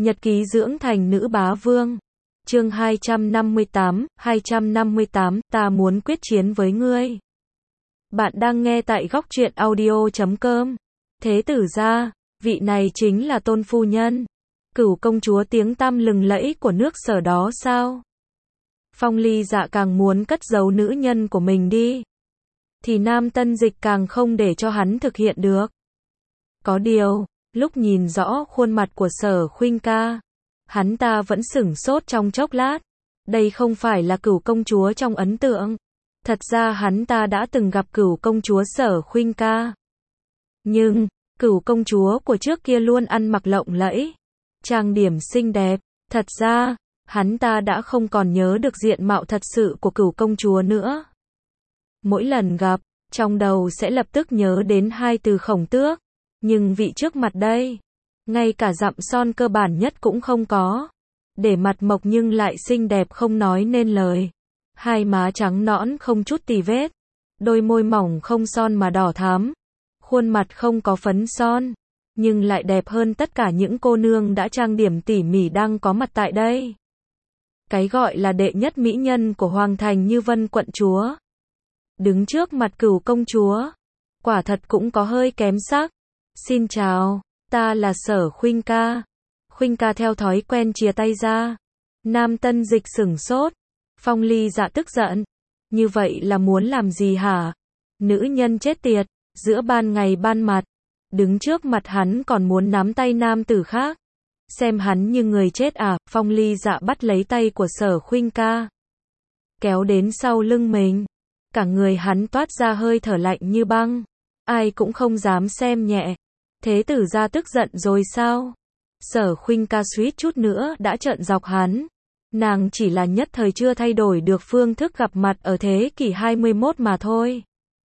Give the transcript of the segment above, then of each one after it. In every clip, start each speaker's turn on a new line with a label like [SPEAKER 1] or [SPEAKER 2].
[SPEAKER 1] Nhật ký dưỡng thành nữ bá vương. Chương 258, ta muốn quyết chiến với ngươi. Bạn đang nghe tại góc truyện audio.com. Thế tử gia, vị này chính là Tôn phu nhân, Cửu công chúa tiếng tăm lừng lẫy của nước Sở đó sao? Phong Ly Dạ càng muốn cất giấu nữ nhân của mình đi, thì Nam Tân Dịch càng không để cho hắn thực hiện được. Có điều, lúc nhìn rõ khuôn mặt của Sở Khuynh ca, hắn ta vẫn sửng sốt trong chốc lát. Đây không phải là Cửu công chúa trong ấn tượng. Thật ra hắn ta đã từng gặp Cửu công chúa Sở Khuynh ca. Nhưng, Cửu công chúa của trước kia luôn ăn mặc lộng lẫy, trang điểm xinh đẹp. Thật ra, hắn ta đã không còn nhớ được diện mạo thật sự của Cửu công chúa nữa. Mỗi lần gặp, trong đầu sẽ lập tức nhớ đến hai từ Khổng Tước. Nhưng vị trước mặt đây, ngay cả dặm son cơ bản nhất cũng không có. Để mặt mộc nhưng lại xinh đẹp không nói nên lời. Hai má trắng nõn không chút tì vết. Đôi môi mỏng không son mà đỏ thắm. Khuôn mặt không có phấn son, nhưng lại đẹp hơn tất cả những cô nương đã trang điểm tỉ mỉ đang có mặt tại đây. Cái gọi là đệ nhất mỹ nhân của Hoàng thành Như Vân quận chúa, đứng trước mặt Cửu công chúa, quả thật cũng có hơi kém sắc. Xin chào, ta là Sở Khuynh ca. Khuynh ca theo thói quen chìa tay ra. Nam Tân Dịch sửng sốt. Phong Ly Dạ tức giận. Như vậy là muốn làm gì hả? Nữ nhân chết tiệt, giữa ban ngày ban mặt, đứng trước mặt hắn còn muốn nắm tay nam tử khác. Xem hắn như người chết à? Phong Ly Dạ bắt lấy tay của Sở Khuynh ca, kéo đến sau lưng mình. Cả người hắn toát ra hơi thở lạnh như băng. Ai cũng không dám xem nhẹ. Thế tử gia tức giận rồi sao? Sở Khuynh ca suýt chút nữa đã trợn dọc hắn. Nàng chỉ là nhất thời chưa thay đổi được phương thức gặp mặt ở thế kỷ 21 mà thôi.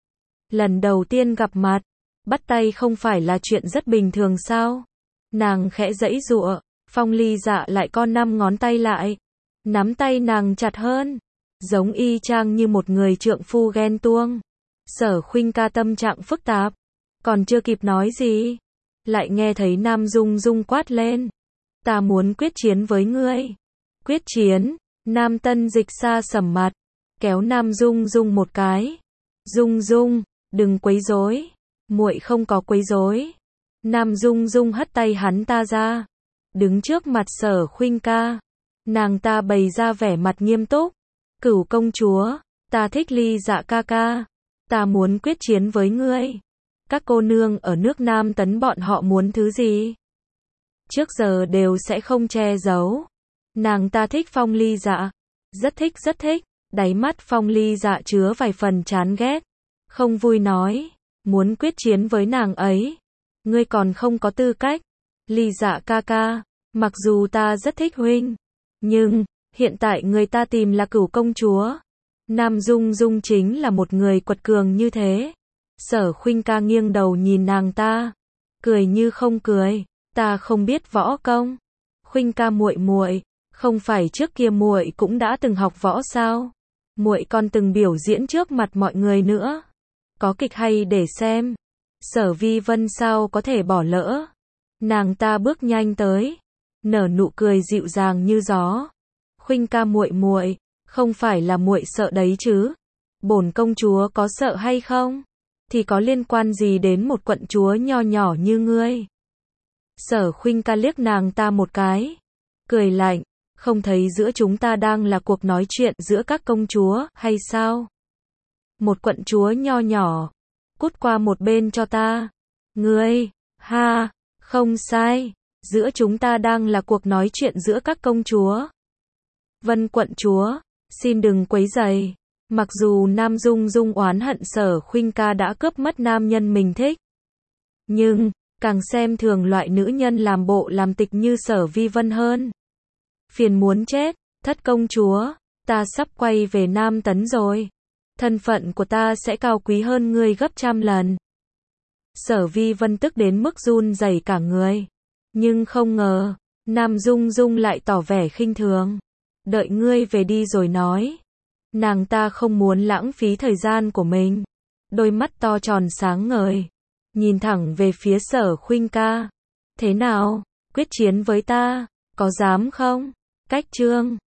[SPEAKER 1] Lần đầu tiên gặp mặt, bắt tay không phải là chuyện rất bình thường sao? Nàng khẽ giãy giụa, Phong Ly Dạ lại co 5 ngón tay lại, nắm tay nàng chặt hơn, giống y chang như một người trượng phu ghen tuông. Sở Khuynh ca tâm trạng phức tạp, còn chưa kịp nói gì, lại nghe thấy Nam Dung Dung quát lên. Ta muốn quyết chiến với ngươi. Quyết chiến? Nam Tân Dịch xa sầm mặt, kéo Nam Dung Dung một cái. Dung Dung, đừng quấy rối. Muội không có quấy rối. Nam Dung Dung hất tay hắn ta ra, đứng trước mặt Sở Khuynh ca. Nàng ta bày ra vẻ mặt nghiêm túc. Cửu công chúa, ta thích Ly Dạ ca ca. Ta muốn quyết chiến với ngươi. Các cô nương ở nước Nam Tấn bọn họ muốn thứ gì? Trước giờ đều sẽ không che giấu. Nàng ta thích Phong Ly Dạ. Rất thích rất thích. Đáy mắt Phong Ly Dạ chứa vài phần chán ghét. Không vui nói. Muốn quyết chiến với nàng ấy. Ngươi còn không có tư cách. Ly Dạ ca ca. Mặc dù ta rất thích huynh, nhưng, hiện tại người ta tìm là Cửu công chúa. Nam Dung Dung chính là một người quật cường như thế. Sở Khuynh ca nghiêng đầu nhìn nàng ta, cười như không cười. Ta không biết võ công. Khuynh ca muội muội, không phải trước kia muội cũng đã từng học võ sao? Muội còn từng biểu diễn trước mặt mọi người nữa. Có kịch hay để xem. Sở Vi Vân sao có thể bỏ lỡ? Nàng ta bước nhanh tới, nở nụ cười dịu dàng như gió. Khuynh ca muội muội, không phải là muội sợ đấy chứ? Bổn công chúa có sợ hay không? Thì có liên quan gì đến một quận chúa nho nhỏ như ngươi? Sở Khuynh ca liếc nàng ta một cái, cười lạnh, không thấy giữa chúng ta đang là cuộc nói chuyện giữa các công chúa hay sao? Một quận chúa nho nhỏ, cút qua một bên cho ta. Ngươi, ha, không sai, giữa chúng ta đang là cuộc nói chuyện giữa các công chúa. Vân quận chúa, xin đừng quấy rầy. Mặc dù Nam Dung Dung oán hận Sở Khuynh ca đã cướp mất nam nhân mình thích, nhưng, càng xem thường loại nữ nhân làm bộ làm tịch như Sở Vi Vân hơn. Phiền muốn chết, thất công chúa, ta sắp quay về Nam Tấn rồi. Thân phận của ta sẽ cao quý hơn ngươi gấp trăm lần. Sở Vi Vân tức đến mức run rẩy cả người. Nhưng không ngờ, Nam Dung Dung lại tỏ vẻ khinh thường. Đợi ngươi về đi rồi nói. Nàng ta không muốn lãng phí thời gian của mình. Đôi mắt to tròn sáng ngời, nhìn thẳng về phía Sở Khuynh ca. Thế nào, quyết chiến với ta? Có dám không? Cách chương